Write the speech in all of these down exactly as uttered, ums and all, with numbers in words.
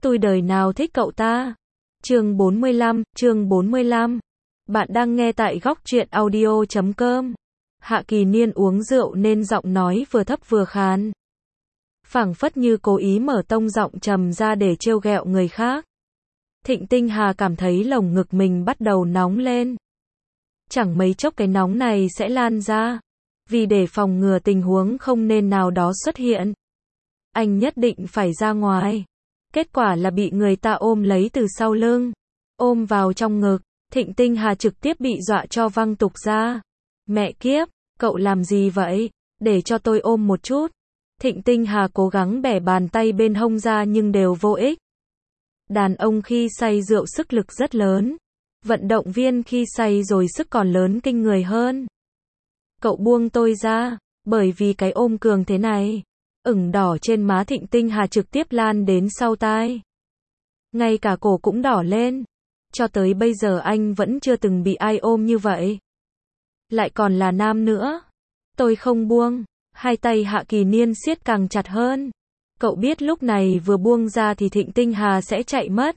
Tôi đời nào thích cậu ta. Chương bốn mươi lăm, chương bốn mươi lăm. Bạn đang nghe tại góc truyện audio chấm com. Hạ Kỳ Niên uống rượu nên giọng nói vừa thấp vừa khàn. Phảng phất như cố ý mở tông giọng trầm ra để trêu ghẹo người khác. Thịnh Tinh Hà cảm thấy lồng ngực mình bắt đầu nóng lên. Chẳng mấy chốc cái nóng này sẽ lan ra. Vì để phòng ngừa tình huống không nên nào đó xuất hiện, anh nhất định phải ra ngoài. Kết quả là bị người ta ôm lấy từ sau lưng, ôm vào trong ngực. Thịnh Tinh Hà trực tiếp bị dọa cho văng tục ra. Mẹ kiếp, cậu làm gì vậy? Để cho tôi ôm một chút. Thịnh Tinh Hà cố gắng bẻ bàn tay bên hông ra nhưng đều vô ích. Đàn ông khi say rượu sức lực rất lớn. Vận động viên khi say rồi sức còn lớn kinh người hơn. Cậu buông tôi ra, bởi vì cái ôm cường thế này. Ửng đỏ trên má Thịnh Tinh Hà trực tiếp lan đến sau tai. Ngay cả cổ cũng đỏ lên. Cho tới bây giờ anh vẫn chưa từng bị ai ôm như vậy. Lại còn là nam nữa. Tôi không buông. Hai tay Hạ Kỳ Niên siết càng chặt hơn. Cậu biết lúc này vừa buông ra thì Thịnh Tinh Hà sẽ chạy mất.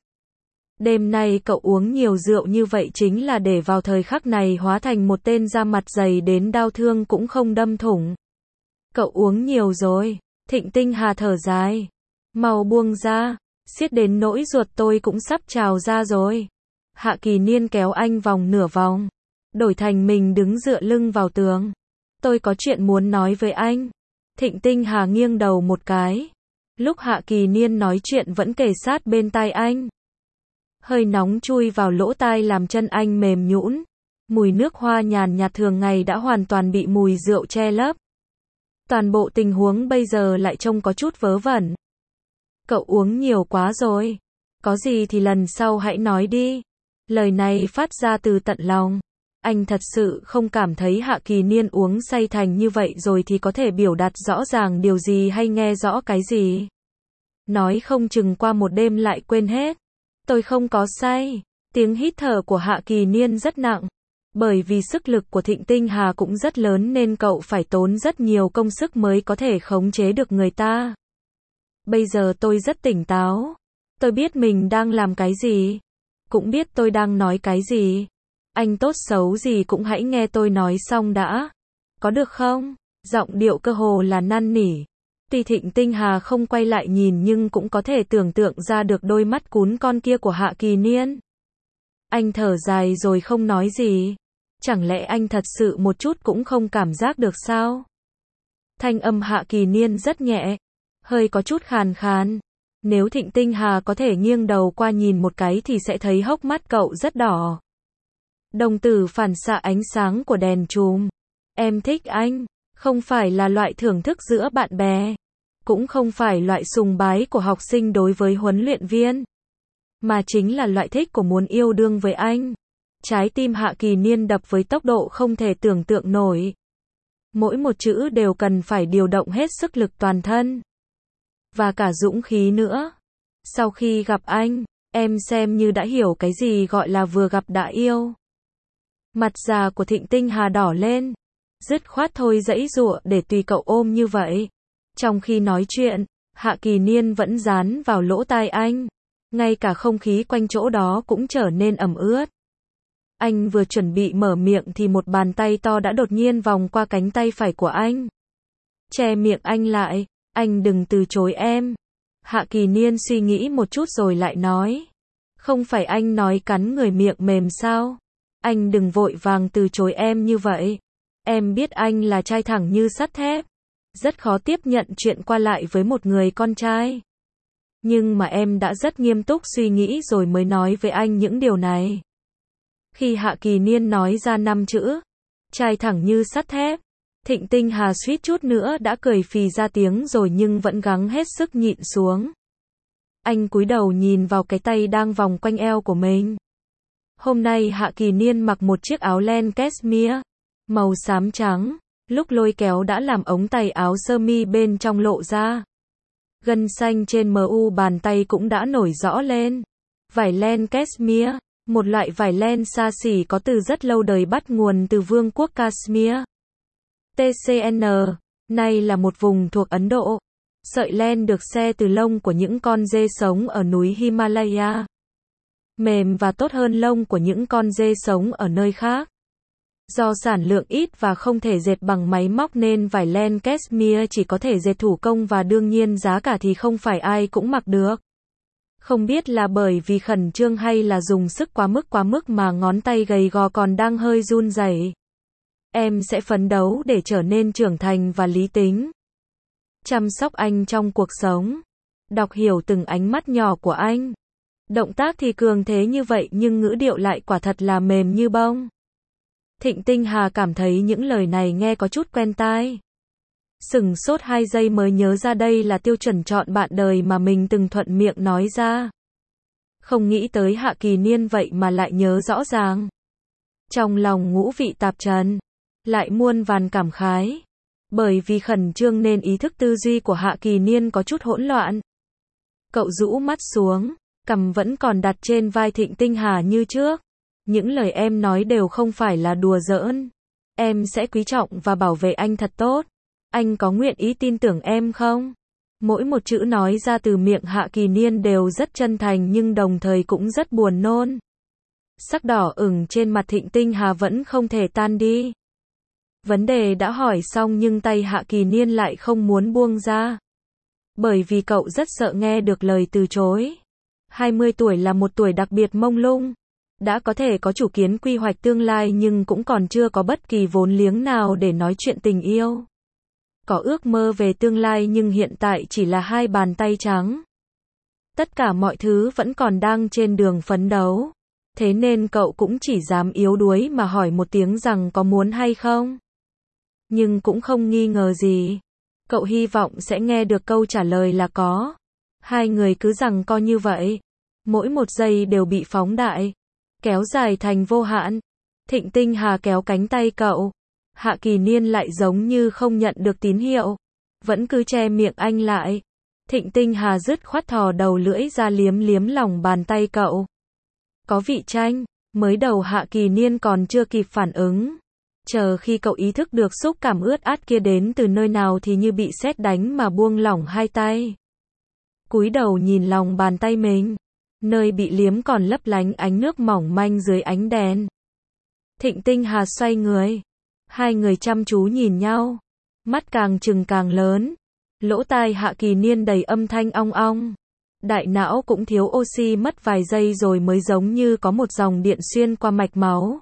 Đêm nay cậu uống nhiều rượu như vậy chính là để vào thời khắc này hóa thành một tên da mặt dày đến đau thương cũng không đâm thủng. Cậu uống nhiều rồi. Thịnh Tinh Hà thở dài. Mau buông ra. Siết đến nỗi ruột tôi cũng sắp trào ra rồi. Hạ Kỳ Niên kéo anh vòng nửa vòng. Đổi thành mình đứng dựa lưng vào tường. Tôi có chuyện muốn nói với anh. Thịnh Tinh Hà nghiêng đầu một cái. Lúc Hạ Kỳ Niên nói chuyện vẫn kề sát bên tai anh. Hơi nóng chui vào lỗ tai làm chân anh mềm nhũn. Mùi nước hoa nhàn nhạt thường ngày đã hoàn toàn bị mùi rượu che lấp. Toàn bộ tình huống bây giờ lại trông có chút vớ vẩn. Cậu uống nhiều quá rồi. Có gì thì lần sau hãy nói đi. Lời này phát ra từ tận lòng. Anh thật sự không cảm thấy Hạ Kỳ Niên uống say thành như vậy rồi thì có thể biểu đạt rõ ràng điều gì hay nghe rõ cái gì. Nói không chừng qua một đêm lại quên hết. Tôi không có say. Tiếng hít thở của Hạ Kỳ Niên rất nặng. Bởi vì sức lực của Thịnh Tinh Hà cũng rất lớn nên cậu phải tốn rất nhiều công sức mới có thể khống chế được người ta. Bây giờ tôi rất tỉnh táo. Tôi biết mình đang làm cái gì. Cũng biết tôi đang nói cái gì. Anh tốt xấu gì cũng hãy nghe tôi nói xong đã. Có được không? Giọng điệu cơ hồ là năn nỉ. Tuy Thịnh Tinh Hà không quay lại nhìn nhưng cũng có thể tưởng tượng ra được đôi mắt cún con kia của Hạ Kỳ Niên. Anh thở dài rồi không nói gì. Chẳng lẽ anh thật sự một chút cũng không cảm giác được sao? Thanh âm Hạ Kỳ Niên rất nhẹ. Hơi có chút khàn khàn. Nếu Thịnh Tinh Hà có thể nghiêng đầu qua nhìn một cái thì sẽ thấy hốc mắt cậu rất đỏ. Đồng tử phản xạ ánh sáng của đèn chùm. Em thích anh. Không phải là loại thưởng thức giữa bạn bè. Cũng không phải loại sùng bái của học sinh đối với huấn luyện viên. Mà chính là loại thích của muốn yêu đương với anh. Trái tim Hạ Kỳ Niên đập với tốc độ không thể tưởng tượng nổi. Mỗi một chữ đều cần phải điều động hết sức lực toàn thân. Và cả dũng khí nữa. Sau khi gặp anh, em xem như đã hiểu cái gì gọi là vừa gặp đã yêu. Mặt già của Thịnh Tinh Hà đỏ lên. Dứt khoát thôi giãy giụa để tùy cậu ôm như vậy. Trong khi nói chuyện, Hạ Kỳ Niên vẫn dán vào lỗ tai anh. Ngay cả không khí quanh chỗ đó cũng trở nên ẩm ướt. Anh vừa chuẩn bị mở miệng thì một bàn tay to đã đột nhiên vòng qua cánh tay phải của anh. Che miệng anh lại. Anh đừng từ chối em. Hạ Kỳ Niên suy nghĩ một chút rồi lại nói. Không phải anh nói cắn người miệng mềm sao? Anh đừng vội vàng từ chối em như vậy. Em biết anh là trai thẳng như sắt thép. Rất khó tiếp nhận chuyện qua lại với một người con trai. Nhưng mà em đã rất nghiêm túc suy nghĩ rồi mới nói với anh những điều này. Khi Hạ Kỳ Niên nói ra năm chữ, trai thẳng như sắt thép, Thịnh Tinh Hà suýt chút nữa đã cười phì ra tiếng rồi nhưng vẫn gắng hết sức nhịn xuống. Anh cúi đầu nhìn vào cái tay đang vòng quanh eo của mình. Hôm nay Hạ Kỳ Niên mặc một chiếc áo len cashmere, màu xám trắng, lúc lôi kéo đã làm ống tay áo sơ mi bên trong lộ ra. Gân xanh trên mu bàn tay cũng đã nổi rõ lên. Vải len cashmere, một loại vải len xa xỉ có từ rất lâu đời bắt nguồn từ vương quốc Kashmir. tê xê en, nay là một vùng thuộc Ấn Độ. Sợi len được xe từ lông của những con dê sống ở núi Himalaya. Mềm và tốt hơn lông của những con dê sống ở nơi khác. Do sản lượng ít và không thể dệt bằng máy móc nên vải len cashmere chỉ có thể dệt thủ công và đương nhiên giá cả thì không phải ai cũng mặc được. Không biết là bởi vì khẩn trương hay là dùng sức quá mức quá mức mà ngón tay gầy gò còn đang hơi run rẩy. Em sẽ phấn đấu để trở nên trưởng thành và lý tính. Chăm sóc anh trong cuộc sống. Đọc hiểu từng ánh mắt nhỏ của anh. Động tác thì cường thế như vậy nhưng ngữ điệu lại quả thật là mềm như bông. Thịnh Tinh Hà cảm thấy những lời này nghe có chút quen tai. Sửng sốt hai giây mới nhớ ra đây là tiêu chuẩn chọn bạn đời mà mình từng thuận miệng nói ra. Không nghĩ tới Hạ Kỳ Niên vậy mà lại nhớ rõ ràng. Trong lòng ngũ vị tạp trần, lại muôn vàn cảm khái. Bởi vì khẩn trương nên ý thức tư duy của Hạ Kỳ Niên có chút hỗn loạn. Cậu rũ mắt xuống, cằm vẫn còn đặt trên vai Thịnh Tinh Hà như trước. Những lời em nói đều không phải là đùa giỡn. Em sẽ quý trọng và bảo vệ anh thật tốt. Anh có nguyện ý tin tưởng em không? Mỗi một chữ nói ra từ miệng Hạ Kỳ Niên đều rất chân thành nhưng đồng thời cũng rất buồn nôn. Sắc đỏ ửng trên mặt Thịnh Tinh Hà vẫn không thể tan đi. Vấn đề đã hỏi xong nhưng tay Hạ Kỳ Niên lại không muốn buông ra. Bởi vì cậu rất sợ nghe được lời từ chối. hai mươi tuổi là một tuổi đặc biệt mông lung. Đã có thể có chủ kiến quy hoạch tương lai nhưng cũng còn chưa có bất kỳ vốn liếng nào để nói chuyện tình yêu. Có ước mơ về tương lai nhưng hiện tại chỉ là hai bàn tay trắng. Tất cả mọi thứ vẫn còn đang trên đường phấn đấu. Thế nên cậu cũng chỉ dám yếu đuối mà hỏi một tiếng rằng có muốn hay không. Nhưng cũng không nghi ngờ gì. Cậu hy vọng sẽ nghe được câu trả lời là có. Hai người cứ giằng co như vậy. Mỗi một giây đều bị phóng đại. Kéo dài thành vô hạn. Thịnh Tinh Hà kéo cánh tay cậu. Hạ Kỳ Niên lại giống như không nhận được tín hiệu. Vẫn cứ che miệng anh lại. Thịnh Tinh Hà dứt khoát thò đầu lưỡi ra liếm liếm lòng bàn tay cậu. Có vị chanh. Mới đầu Hạ Kỳ Niên còn chưa kịp phản ứng. Chờ khi cậu ý thức được xúc cảm ướt át kia đến từ nơi nào thì như bị sét đánh mà buông lỏng hai tay. Cúi đầu nhìn lòng bàn tay mình. Nơi bị liếm còn lấp lánh ánh nước mỏng manh dưới ánh đèn. Thịnh Tinh Hà xoay người. Hai người chăm chú nhìn nhau. Mắt càng trừng càng lớn. Lỗ tai Hạ Kỳ Niên đầy âm thanh ong ong. Đại não cũng thiếu oxy mất vài giây rồi mới giống như có một dòng điện xuyên qua mạch máu.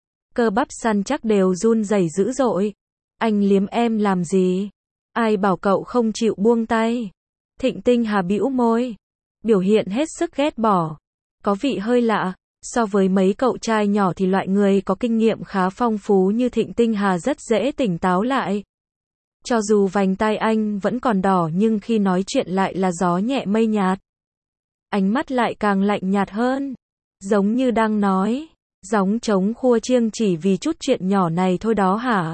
Cơ bắp săn chắc đều run rẩy dữ dội. Anh liếm em làm gì? Ai bảo cậu không chịu buông tay? Thịnh Tinh Hà bĩu môi. Biểu hiện hết sức ghét bỏ. Có vị hơi lạ. So với mấy cậu trai nhỏ thì loại người có kinh nghiệm khá phong phú như Thịnh Tinh Hà rất dễ tỉnh táo lại. Cho dù vành tai anh vẫn còn đỏ nhưng khi nói chuyện lại là gió nhẹ mây nhạt. Ánh mắt lại càng lạnh nhạt hơn. Giống như đang nói. Gióng trống khua chiêng chỉ vì chút chuyện nhỏ này thôi đó hả?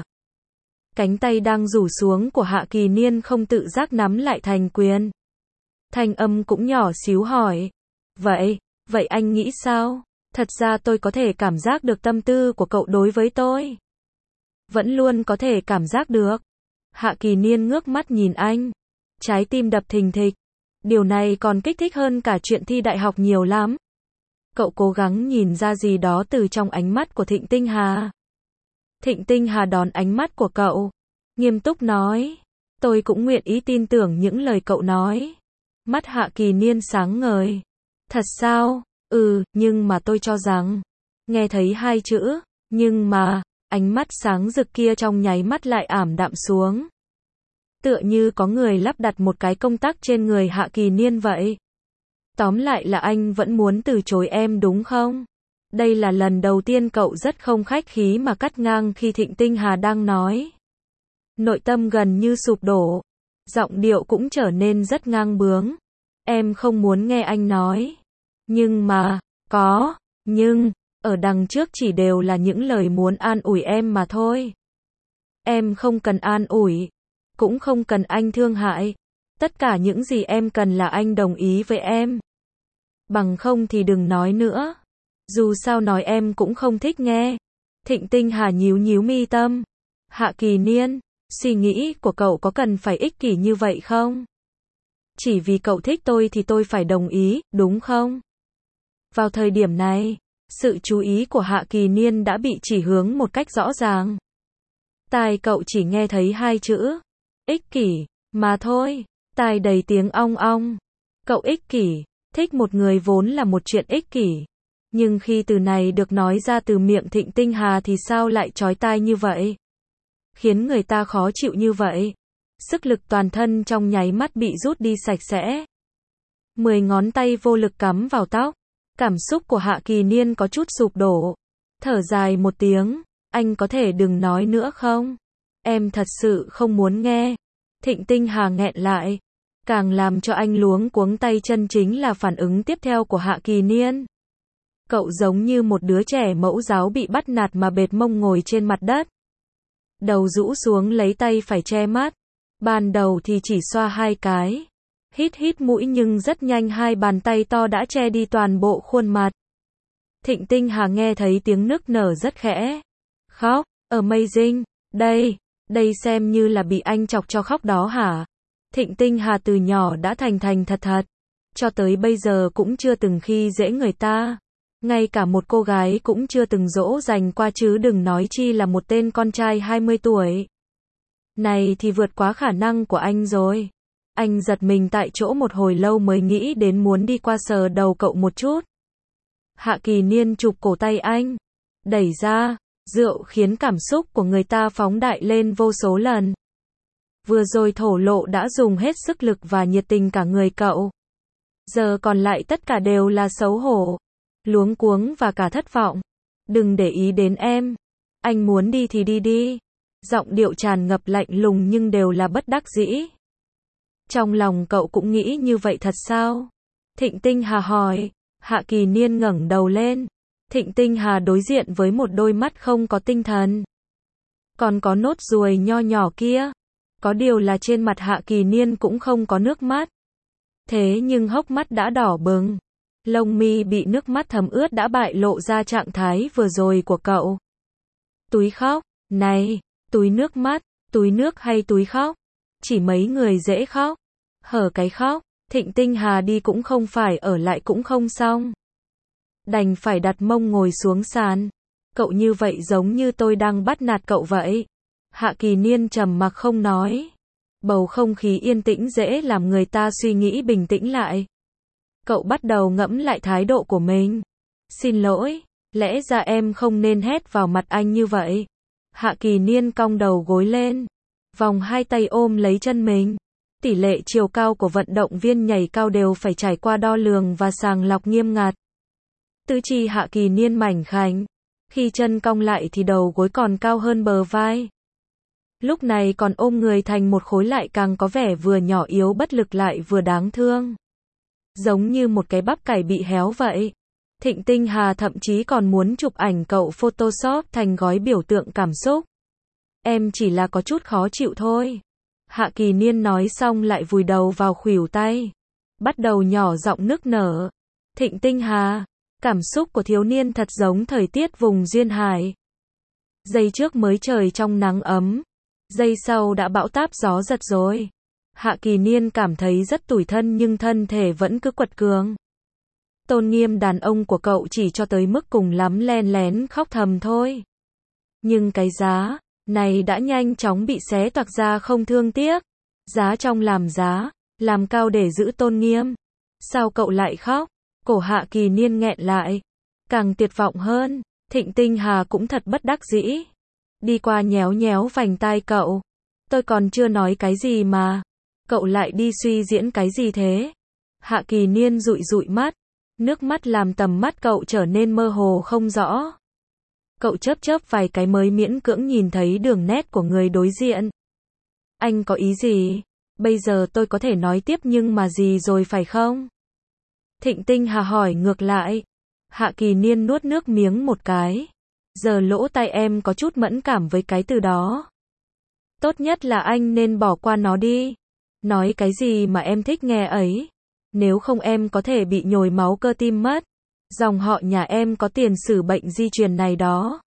Cánh tay đang rủ xuống của Hạ Kỳ Niên không tự giác nắm lại thành quyền. Thanh âm cũng nhỏ xíu hỏi. Vậy, vậy anh nghĩ sao? Thật ra tôi có thể cảm giác được tâm tư của cậu đối với tôi. Vẫn luôn có thể cảm giác được. Hạ Kỳ Niên ngước mắt nhìn anh. Trái tim đập thình thịch. Điều này còn kích thích hơn cả chuyện thi đại học nhiều lắm. Cậu cố gắng nhìn ra gì đó từ trong ánh mắt của Thịnh Tinh Hà. Thịnh Tinh Hà đón ánh mắt của cậu. Nghiêm túc nói. Tôi cũng nguyện ý tin tưởng những lời cậu nói. Mắt Hạ Kỳ Niên sáng ngời. Thật sao? Ừ, nhưng mà tôi cho rằng. Nghe thấy hai chữ, nhưng mà, ánh mắt sáng rực kia trong nháy mắt lại ảm đạm xuống. Tựa như có người lắp đặt một cái công tắc trên người Hạ Kỳ Niên vậy. Tóm lại là anh vẫn muốn từ chối em đúng không? Đây là lần đầu tiên cậu rất không khách khí mà cắt ngang khi Thịnh Tinh Hà đang nói. Nội tâm gần như sụp đổ. Giọng điệu cũng trở nên rất ngang bướng. Em không muốn nghe anh nói. Nhưng mà, có, nhưng, ở đằng trước chỉ đều là những lời muốn an ủi em mà thôi. Em không cần an ủi. Cũng không cần anh thương hại. Tất cả những gì em cần là anh đồng ý với em. Bằng không thì đừng nói nữa. Dù sao nói em cũng không thích nghe. Thịnh Tinh Hà nhíu nhíu mi tâm. Hạ Kỳ Niên, suy nghĩ của cậu có cần phải ích kỷ như vậy không? Chỉ vì cậu thích tôi thì tôi phải đồng ý, đúng không? Vào thời điểm này, sự chú ý của Hạ Kỳ Niên đã bị chỉ hướng một cách rõ ràng. Tai cậu chỉ nghe thấy hai chữ, ích kỷ, mà thôi, tai đầy tiếng ong ong. Cậu ích kỷ, thích một người vốn là một chuyện ích kỷ. Nhưng khi từ này được nói ra từ miệng Thịnh Tinh Hà thì sao lại chói tai như vậy? Khiến người ta khó chịu như vậy. Sức lực toàn thân trong nháy mắt bị rút đi sạch sẽ. Mười ngón tay vô lực cắm vào tóc. Cảm xúc của Hạ Kỳ Niên có chút sụp đổ. Thở dài một tiếng, anh có thể đừng nói nữa không? Em thật sự không muốn nghe. Thịnh Tinh Hà nghẹn lại. Càng làm cho anh luống cuống tay chân chính là phản ứng tiếp theo của Hạ Kỳ Niên. Cậu giống như một đứa trẻ mẫu giáo bị bắt nạt mà bệt mông ngồi trên mặt đất. Đầu rũ xuống lấy tay phải che mắt. Ban đầu thì chỉ xoa hai cái. Hít hít mũi nhưng rất nhanh hai bàn tay to đã che đi toàn bộ khuôn mặt. Thịnh Tinh Hà nghe thấy tiếng nức nở rất khẽ. Khóc, amazing, đây, đây xem như là bị anh chọc cho khóc đó hả? Thịnh Tinh Hà từ nhỏ đã thành thành thật thật. Cho tới bây giờ cũng chưa từng khi dễ người ta. Ngay cả một cô gái cũng chưa từng dỗ dành qua chứ đừng nói chi là một tên con trai hai mươi tuổi. Này thì vượt quá khả năng của anh rồi. Anh giật mình tại chỗ một hồi lâu mới nghĩ đến muốn đi qua sờ đầu cậu một chút. Hạ Kỳ Niên chụp cổ tay anh. Đẩy ra, rượu khiến cảm xúc của người ta phóng đại lên vô số lần. Vừa rồi thổ lộ đã dùng hết sức lực và nhiệt tình cả người cậu. Giờ còn lại tất cả đều là xấu hổ, luống cuống và cả thất vọng. Đừng để ý đến em. Anh muốn đi thì đi đi. Giọng điệu tràn ngập lạnh lùng nhưng đều là bất đắc dĩ. Trong lòng cậu cũng nghĩ như vậy thật sao? Thịnh Tinh Hà hỏi. Hạ Kỳ Niên ngẩng đầu lên. Thịnh Tinh Hà đối diện với một đôi mắt không có tinh thần. Còn có nốt ruồi nho nhỏ kia. Có điều là trên mặt Hạ Kỳ Niên cũng không có nước mắt. Thế nhưng hốc mắt đã đỏ bừng. Lông mi bị nước mắt thấm ướt đã bại lộ ra trạng thái vừa rồi của cậu. Túi khóc, này, túi nước mắt, túi nước hay túi khóc? Chỉ mấy người dễ khóc. Hở cái khóc, Thịnh Tinh Hà đi cũng không phải ở lại cũng không xong. Đành phải đặt mông ngồi xuống sàn. Cậu như vậy giống như tôi đang bắt nạt cậu vậy. Hạ Kỳ Niên trầm mặc không nói. Bầu không khí yên tĩnh dễ làm người ta suy nghĩ bình tĩnh lại. Cậu bắt đầu ngẫm lại thái độ của mình. Xin lỗi, lẽ ra em không nên hét vào mặt anh như vậy. Hạ Kỳ Niên cong đầu gối lên. Vòng hai tay ôm lấy chân mình. Tỷ lệ chiều cao của vận động viên nhảy cao đều phải trải qua đo lường và sàng lọc nghiêm ngặt. Tứ chi Hạ Kỳ Niên mảnh khảnh. Khi chân cong lại thì đầu gối còn cao hơn bờ vai. Lúc này còn ôm người thành một khối lại càng có vẻ vừa nhỏ yếu bất lực lại vừa đáng thương. Giống như một cái bắp cải bị héo vậy. Thịnh Tinh Hà thậm chí còn muốn chụp ảnh cậu Photoshop thành gói biểu tượng cảm xúc. Em chỉ là có chút khó chịu thôi. Hạ Kỳ Niên nói xong lại vùi đầu vào khuỷu tay. Bắt đầu nhỏ giọng nức nở. Thịnh Tinh Hà, cảm xúc của thiếu niên thật giống thời tiết vùng duyên hải. Giây trước mới trời trong nắng ấm. Giây sau đã bão táp gió giật rồi. Hạ Kỳ Niên cảm thấy rất tủi thân nhưng thân thể vẫn cứ quật cường. Tôn nghiêm đàn ông của cậu chỉ cho tới mức cùng lắm len lén khóc thầm thôi. Nhưng cái giá này đã nhanh chóng bị xé toạc ra không thương tiếc. Giá trong làm giá, làm cao để giữ tôn nghiêm. Sao cậu lại khóc? Cổ Hạ Kỳ Niên nghẹn lại. Càng tuyệt vọng hơn, Thịnh Tinh Hà cũng thật bất đắc dĩ. Đi qua nhéo nhéo vành tai cậu. Tôi còn chưa nói cái gì mà. Cậu lại đi suy diễn cái gì thế? Hạ Kỳ Niên dụi dụi mắt. Nước mắt làm tầm mắt cậu trở nên mơ hồ không rõ. Cậu chớp chớp vài cái mới miễn cưỡng nhìn thấy đường nét của người đối diện. Anh có ý gì? Bây giờ tôi có thể nói tiếp nhưng mà gì rồi phải không? Thịnh Tinh Hà hỏi ngược lại. Hạ Kỳ Niên nuốt nước miếng một cái. Giờ lỗ tai em có chút mẫn cảm với cái từ đó. Tốt nhất là anh nên bỏ qua nó đi. Nói cái gì mà em thích nghe ấy. Nếu không em có thể bị nhồi máu cơ tim mất. Dòng họ nhà em có tiền sử bệnh di truyền này đó.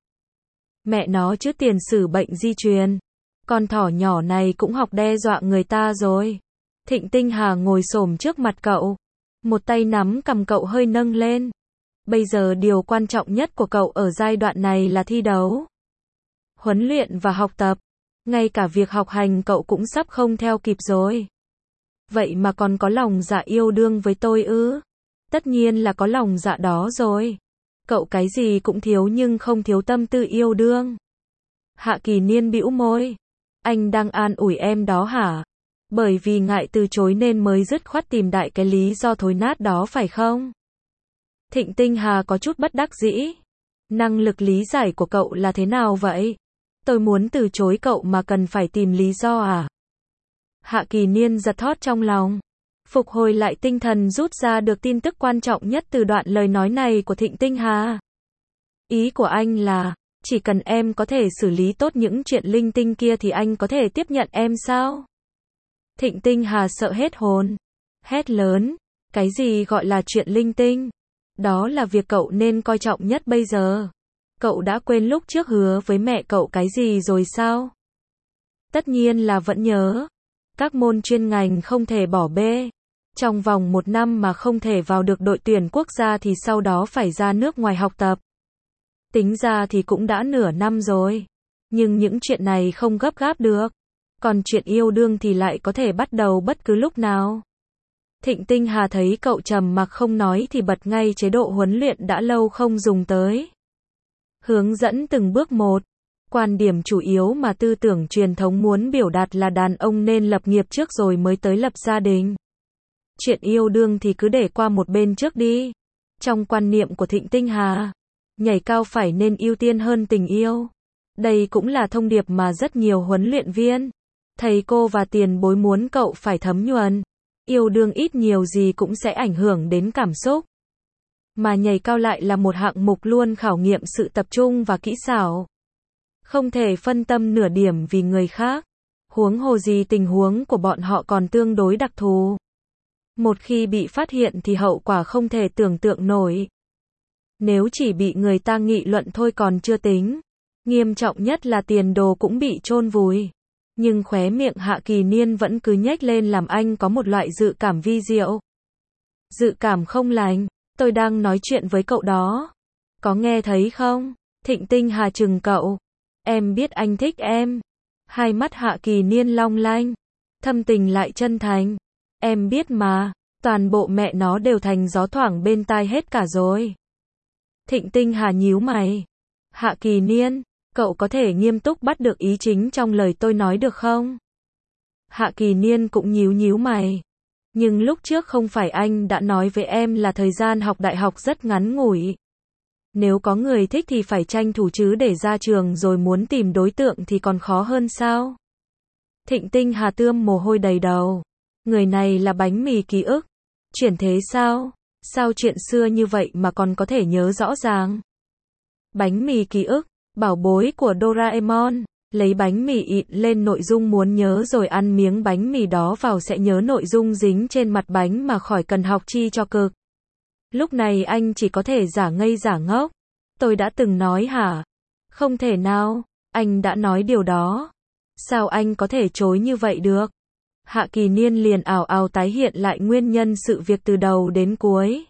Mẹ nó chứ tiền sử bệnh di truyền. Con thỏ nhỏ này cũng học đe dọa người ta rồi. Thịnh Tinh Hà ngồi xổm trước mặt cậu. Một tay nắm cầm cậu hơi nâng lên. Bây giờ điều quan trọng nhất của cậu ở giai đoạn này là thi đấu, huấn luyện và học tập. Ngay cả việc học hành cậu cũng sắp không theo kịp rồi. Vậy mà còn có lòng dạ yêu đương với tôi ư? Tất nhiên là có lòng dạ đó rồi. Cậu cái gì cũng thiếu nhưng không thiếu tâm tư yêu đương. Hạ Kỳ Niên bĩu môi. Anh đang an ủi em đó hả? Bởi vì ngại từ chối nên mới dứt khoát tìm đại cái lý do thối nát đó phải không? Thịnh Tinh Hà có chút bất đắc dĩ. Năng lực lý giải của cậu là thế nào vậy? Tôi muốn từ chối cậu mà cần phải tìm lý do à? Hạ Kỳ Niên giật thót trong lòng. Phục hồi lại tinh thần rút ra được tin tức quan trọng nhất từ đoạn lời nói này của Thịnh Tinh Hà. Ý của anh là, chỉ cần em có thể xử lý tốt những chuyện linh tinh kia thì anh có thể tiếp nhận em sao? Thịnh Tinh Hà sợ hết hồn. Hét lớn, cái gì gọi là chuyện linh tinh? Đó là việc cậu nên coi trọng nhất bây giờ. Cậu đã quên lúc trước hứa với mẹ cậu cái gì rồi sao? Tất nhiên là vẫn nhớ. Các môn chuyên ngành không thể bỏ bê. Trong vòng một năm mà không thể vào được đội tuyển quốc gia thì sau đó phải ra nước ngoài học tập. Tính ra thì cũng đã nửa năm rồi. Nhưng những chuyện này không gấp gáp được. Còn chuyện yêu đương thì lại có thể bắt đầu bất cứ lúc nào. Thịnh Tinh Hà thấy cậu trầm mặc không nói thì bật ngay chế độ huấn luyện đã lâu không dùng tới. Hướng dẫn từng bước một. Quan điểm chủ yếu mà tư tưởng truyền thống muốn biểu đạt là đàn ông nên lập nghiệp trước rồi mới tới lập gia đình. Chuyện yêu đương thì cứ để qua một bên trước đi. Trong quan niệm của Thịnh Tinh Hà, nhảy cao phải nên ưu tiên hơn tình yêu. Đây cũng là thông điệp mà rất nhiều huấn luyện viên, thầy cô và tiền bối muốn cậu phải thấm nhuần. Yêu đương ít nhiều gì cũng sẽ ảnh hưởng đến cảm xúc. Mà nhảy cao lại là một hạng mục luôn khảo nghiệm sự tập trung và kỹ xảo. Không thể phân tâm nửa điểm vì người khác. Huống hồ gì tình huống của bọn họ còn tương đối đặc thù. Một khi bị phát hiện thì hậu quả không thể tưởng tượng nổi. Nếu chỉ bị người ta nghị luận thôi còn chưa tính. Nghiêm trọng nhất là tiền đồ cũng bị chôn vùi. Nhưng khóe miệng Hạ Kỳ Niên vẫn cứ nhếch lên làm anh có một loại dự cảm vi diệu. Dự cảm không lành, tôi đang nói chuyện với cậu đó. Có nghe thấy không? Thịnh Tinh Hà trừng cậu. Em biết anh thích em. Hai mắt Hạ Kỳ Niên long lanh. Thâm tình lại chân thành. Em biết mà, toàn bộ mẹ nó đều thành gió thoảng bên tai hết cả rồi. Thịnh Tinh Hà nhíu mày. Hạ Kỳ Niên, cậu có thể nghiêm túc bắt được ý chính trong lời tôi nói được không? Hạ Kỳ Niên cũng nhíu nhíu mày. Nhưng lúc trước không phải anh đã nói với em là thời gian học đại học rất ngắn ngủi. Nếu có người thích thì phải tranh thủ chứ để ra trường rồi muốn tìm đối tượng thì còn khó hơn sao? Thịnh Tinh Hà tươm mồ hôi đầy đầu. Người này là bánh mì ký ức. Chuyển thế sao? Sao chuyện xưa như vậy mà còn có thể nhớ rõ ràng? Bánh mì ký ức, bảo bối của Doraemon. Lấy bánh mì ịn lên nội dung muốn nhớ rồi ăn miếng bánh mì đó vào sẽ nhớ nội dung dính trên mặt bánh mà khỏi cần học chi cho cực. Lúc này anh chỉ có thể giả ngây giả ngốc. Tôi đã từng nói hả? Không thể nào, anh đã nói điều đó. Sao anh có thể chối như vậy được? Hạ Kỳ Niên liền ảo ảo tái hiện lại nguyên nhân sự việc từ đầu đến cuối.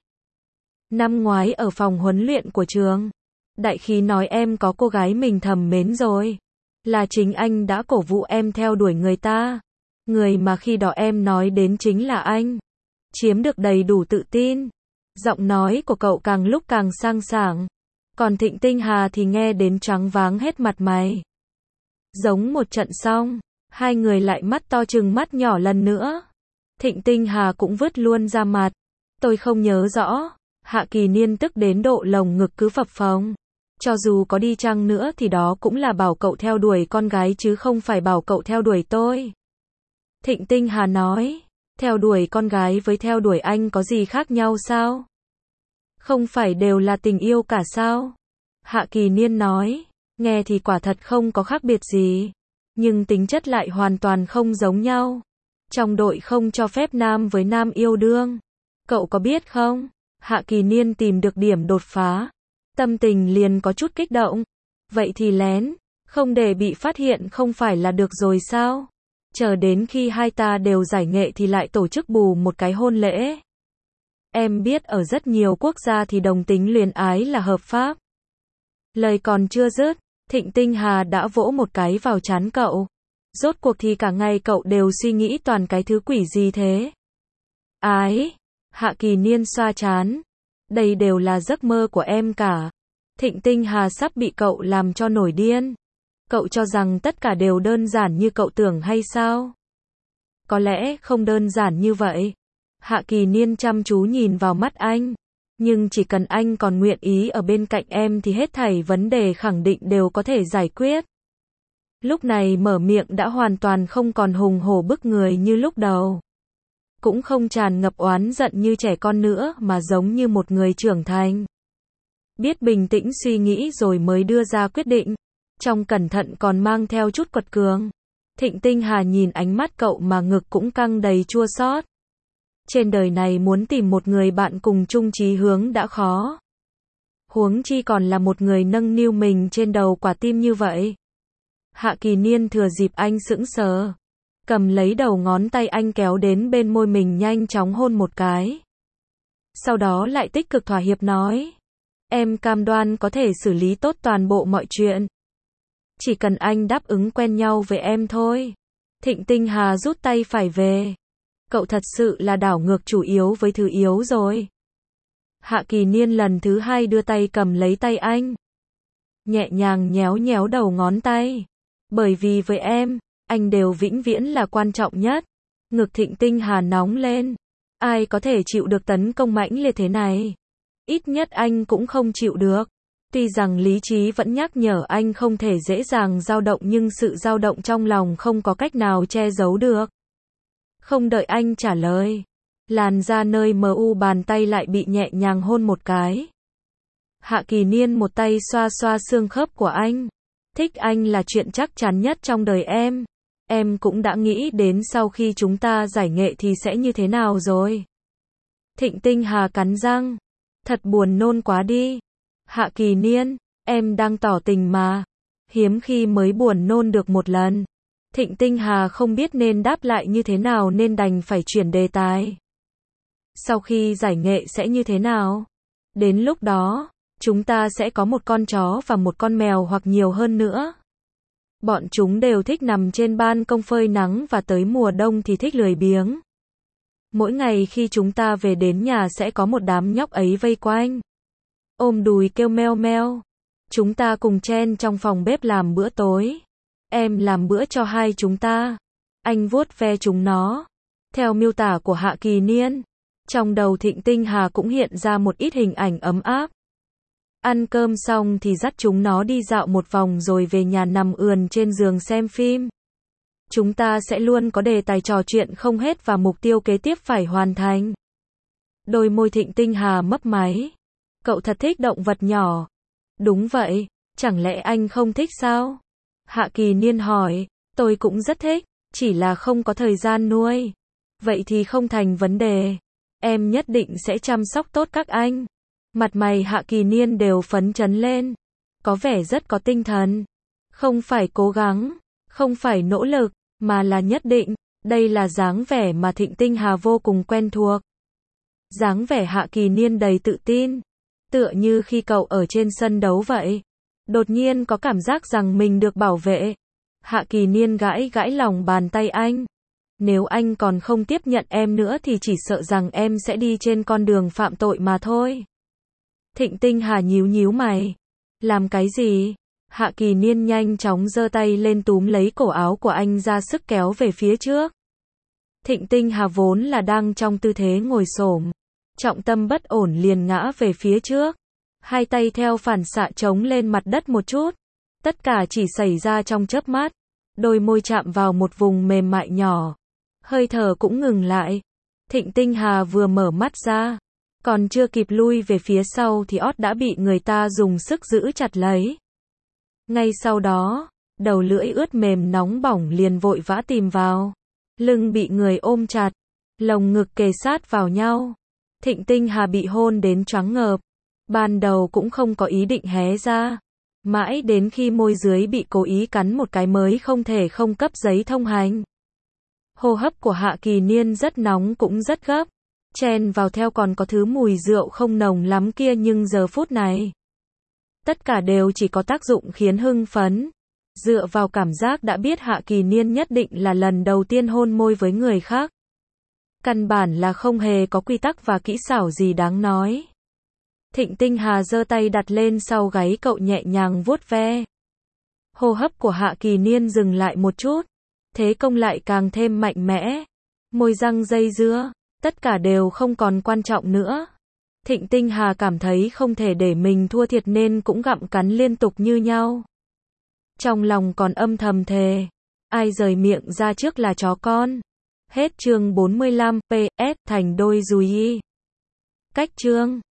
Năm ngoái ở phòng huấn luyện của trường, Đại Khí nói em có cô gái mình thầm mến rồi. Là chính anh đã cổ vũ em theo đuổi người ta. Người mà khi đó em nói đến chính là anh. Chiếm được đầy đủ tự tin. Giọng nói của cậu càng lúc càng sang sảng. Còn Thịnh Tinh Hà thì nghe đến choáng váng hết mặt mày. Giống một trận xong, hai người lại mắt to trừng mắt nhỏ lần nữa. Thịnh Tinh Hà cũng vứt luôn ra mặt. Tôi không nhớ rõ. Hạ Kỳ Niên tức đến độ lồng ngực cứ phập phồng. Cho dù có đi chăng nữa thì đó cũng là bảo cậu theo đuổi con gái chứ không phải bảo cậu theo đuổi tôi. Thịnh Tinh Hà nói, theo đuổi con gái với theo đuổi anh có gì khác nhau sao? Không phải đều là tình yêu cả sao? Hạ Kỳ Niên nói, nghe thì quả thật không có khác biệt gì. Nhưng tính chất lại hoàn toàn không giống nhau. Trong đội không cho phép nam với nam yêu đương. Cậu có biết không? Hạ Kỳ Niên tìm được điểm đột phá. Tâm tình liền có chút kích động. Vậy thì lén, không để bị phát hiện không phải là được rồi sao? Chờ đến khi hai ta đều giải nghệ thì lại tổ chức bù một cái hôn lễ. Em biết ở rất nhiều quốc gia thì đồng tính luyến ái là hợp pháp. Lời còn chưa dứt, Thịnh Tinh Hà đã vỗ một cái vào trán cậu. Rốt cuộc thì cả ngày cậu đều suy nghĩ toàn cái thứ quỷ gì thế? Ái, Hạ Kỳ Niên xoa trán. Đây đều là giấc mơ của em cả. Thịnh Tinh Hà sắp bị cậu làm cho nổi điên. Cậu cho rằng tất cả đều đơn giản như cậu tưởng hay sao? Có lẽ không đơn giản như vậy. Hạ Kỳ Niên chăm chú nhìn vào mắt anh. Nhưng chỉ cần anh còn nguyện ý ở bên cạnh em thì hết thảy vấn đề khẳng định đều có thể giải quyết. Lúc này mở miệng đã hoàn toàn không còn hùng hổ bức người như lúc đầu. Cũng không tràn ngập oán giận như trẻ con nữa mà giống như một người trưởng thành. Biết bình tĩnh suy nghĩ rồi mới đưa ra quyết định. Trong cẩn thận còn mang theo chút quật cường. Thịnh Tinh Hà nhìn ánh mắt cậu mà ngực cũng căng đầy chua xót. Trên đời này muốn tìm một người bạn cùng chung chí hướng đã khó. Huống chi còn là một người nâng niu mình trên đầu quả tim như vậy. Hạ Kỳ Niên thừa dịp anh sững sờ. Cầm lấy đầu ngón tay anh kéo đến bên môi mình nhanh chóng hôn một cái. Sau đó lại tích cực thỏa hiệp nói. Em cam đoan có thể xử lý tốt toàn bộ mọi chuyện. Chỉ cần anh đáp ứng quen nhau với em thôi. Thịnh Tinh Hà rút tay phải về. Cậu thật sự là đảo ngược chủ yếu với thứ yếu rồi. Hạ Kỳ Niên lần thứ hai đưa tay cầm lấy tay anh. Nhẹ nhàng nhéo nhéo đầu ngón tay. Bởi vì với em, anh đều vĩnh viễn là quan trọng nhất. Ngực Thịnh Tinh Hà nóng lên. Ai có thể chịu được tấn công mãnh liệt thế này? Ít nhất anh cũng không chịu được. Tuy rằng lý trí vẫn nhắc nhở anh không thể dễ dàng dao động nhưng sự dao động trong lòng không có cách nào che giấu được. Không đợi anh trả lời. Làn da nơi mờ u bàn tay lại bị nhẹ nhàng hôn một cái. Hạ Kỳ Niên một tay xoa xoa xương khớp của anh. Thích anh là chuyện chắc chắn nhất trong đời em. Em cũng đã nghĩ đến sau khi chúng ta giải nghệ thì sẽ như thế nào rồi. Thịnh Tinh Hà cắn răng. Thật buồn nôn quá đi. Hạ Kỳ Niên, em đang tỏ tình mà. Hiếm khi mới buồn nôn được một lần. Thịnh Tinh Hà không biết nên đáp lại như thế nào nên đành phải chuyển đề tài. Sau khi giải nghệ sẽ như thế nào? Đến lúc đó, chúng ta sẽ có một con chó và một con mèo hoặc nhiều hơn nữa. Bọn chúng đều thích nằm trên ban công phơi nắng và tới mùa đông thì thích lười biếng. Mỗi ngày khi chúng ta về đến nhà sẽ có một đám nhóc ấy vây quanh. Ôm đùi kêu meo meo. Chúng ta cùng chen trong phòng bếp làm bữa tối. Em làm bữa cho hai chúng ta. Anh vuốt ve chúng nó. Theo miêu tả của Hạ Kỳ Niên, trong đầu Thịnh Tinh Hà cũng hiện ra một ít hình ảnh ấm áp. Ăn cơm xong thì dắt chúng nó đi dạo một vòng rồi về nhà nằm ườn trên giường xem phim. Chúng ta sẽ luôn có đề tài trò chuyện không hết và mục tiêu kế tiếp phải hoàn thành. Đôi môi Thịnh Tinh Hà mấp máy. Cậu thật thích động vật nhỏ. Đúng vậy, chẳng lẽ anh không thích sao? Hạ Kỳ Niên hỏi, tôi cũng rất thích, chỉ là không có thời gian nuôi. Vậy thì không thành vấn đề. Em nhất định sẽ chăm sóc tốt các anh. Mặt mày Hạ Kỳ Niên đều phấn chấn lên. Có vẻ rất có tinh thần. Không phải cố gắng, không phải nỗ lực, mà là nhất định. Đây là dáng vẻ mà Thịnh Tinh Hà vô cùng quen thuộc. Dáng vẻ Hạ Kỳ Niên đầy tự tin. Tựa như khi cậu ở trên sân đấu vậy. Đột nhiên có cảm giác rằng mình được bảo vệ. Hạ Kỳ Niên gãi gãi lòng bàn tay anh. Nếu anh còn không tiếp nhận em nữa thì chỉ sợ rằng em sẽ đi trên con đường phạm tội mà thôi. Thịnh Tinh Hà nhíu nhíu mày. Làm cái gì? Hạ Kỳ Niên nhanh chóng giơ tay lên túm lấy cổ áo của anh ra sức kéo về phía trước. Thịnh Tinh Hà vốn là đang trong tư thế ngồi xổm. Trọng tâm bất ổn liền ngã về phía trước. Hai tay theo phản xạ chống lên mặt đất một chút. Tất cả chỉ xảy ra trong chớp mắt. Đôi môi chạm vào một vùng mềm mại nhỏ. Hơi thở cũng ngừng lại. Thịnh Tinh Hà vừa mở mắt ra. Còn chưa kịp lui về phía sau thì ót đã bị người ta dùng sức giữ chặt lấy. Ngay sau đó, đầu lưỡi ướt mềm nóng bỏng liền vội vã tìm vào. Lưng bị người ôm chặt. Lồng ngực kề sát vào nhau. Thịnh Tinh Hà bị hôn đến choáng ngợp. Ban đầu cũng không có ý định hé ra. Mãi đến khi môi dưới bị cố ý cắn một cái mới không thể không cấp giấy thông hành. Hô hấp của Hạ Kỳ Niên rất nóng cũng rất gấp. Chen vào theo còn có thứ mùi rượu không nồng lắm kia nhưng giờ phút này, tất cả đều chỉ có tác dụng khiến hưng phấn. Dựa vào cảm giác đã biết Hạ Kỳ Niên nhất định là lần đầu tiên hôn môi với người khác. Căn bản là không hề có quy tắc và kỹ xảo gì đáng nói. Thịnh Tinh Hà giơ tay đặt lên sau gáy cậu nhẹ nhàng vuốt ve. Hô hấp của Hạ Kỳ Niên dừng lại một chút. Thế công lại càng thêm mạnh mẽ. Môi răng dây dưa. Tất cả đều không còn quan trọng nữa. Thịnh Tinh Hà cảm thấy không thể để mình thua thiệt nên cũng gặm cắn liên tục như nhau. Trong lòng còn âm thầm thề. Ai rời miệng ra trước là chó con. Hết chương bốn mươi lăm, pê ét, thành đôi dùi y. Cách chương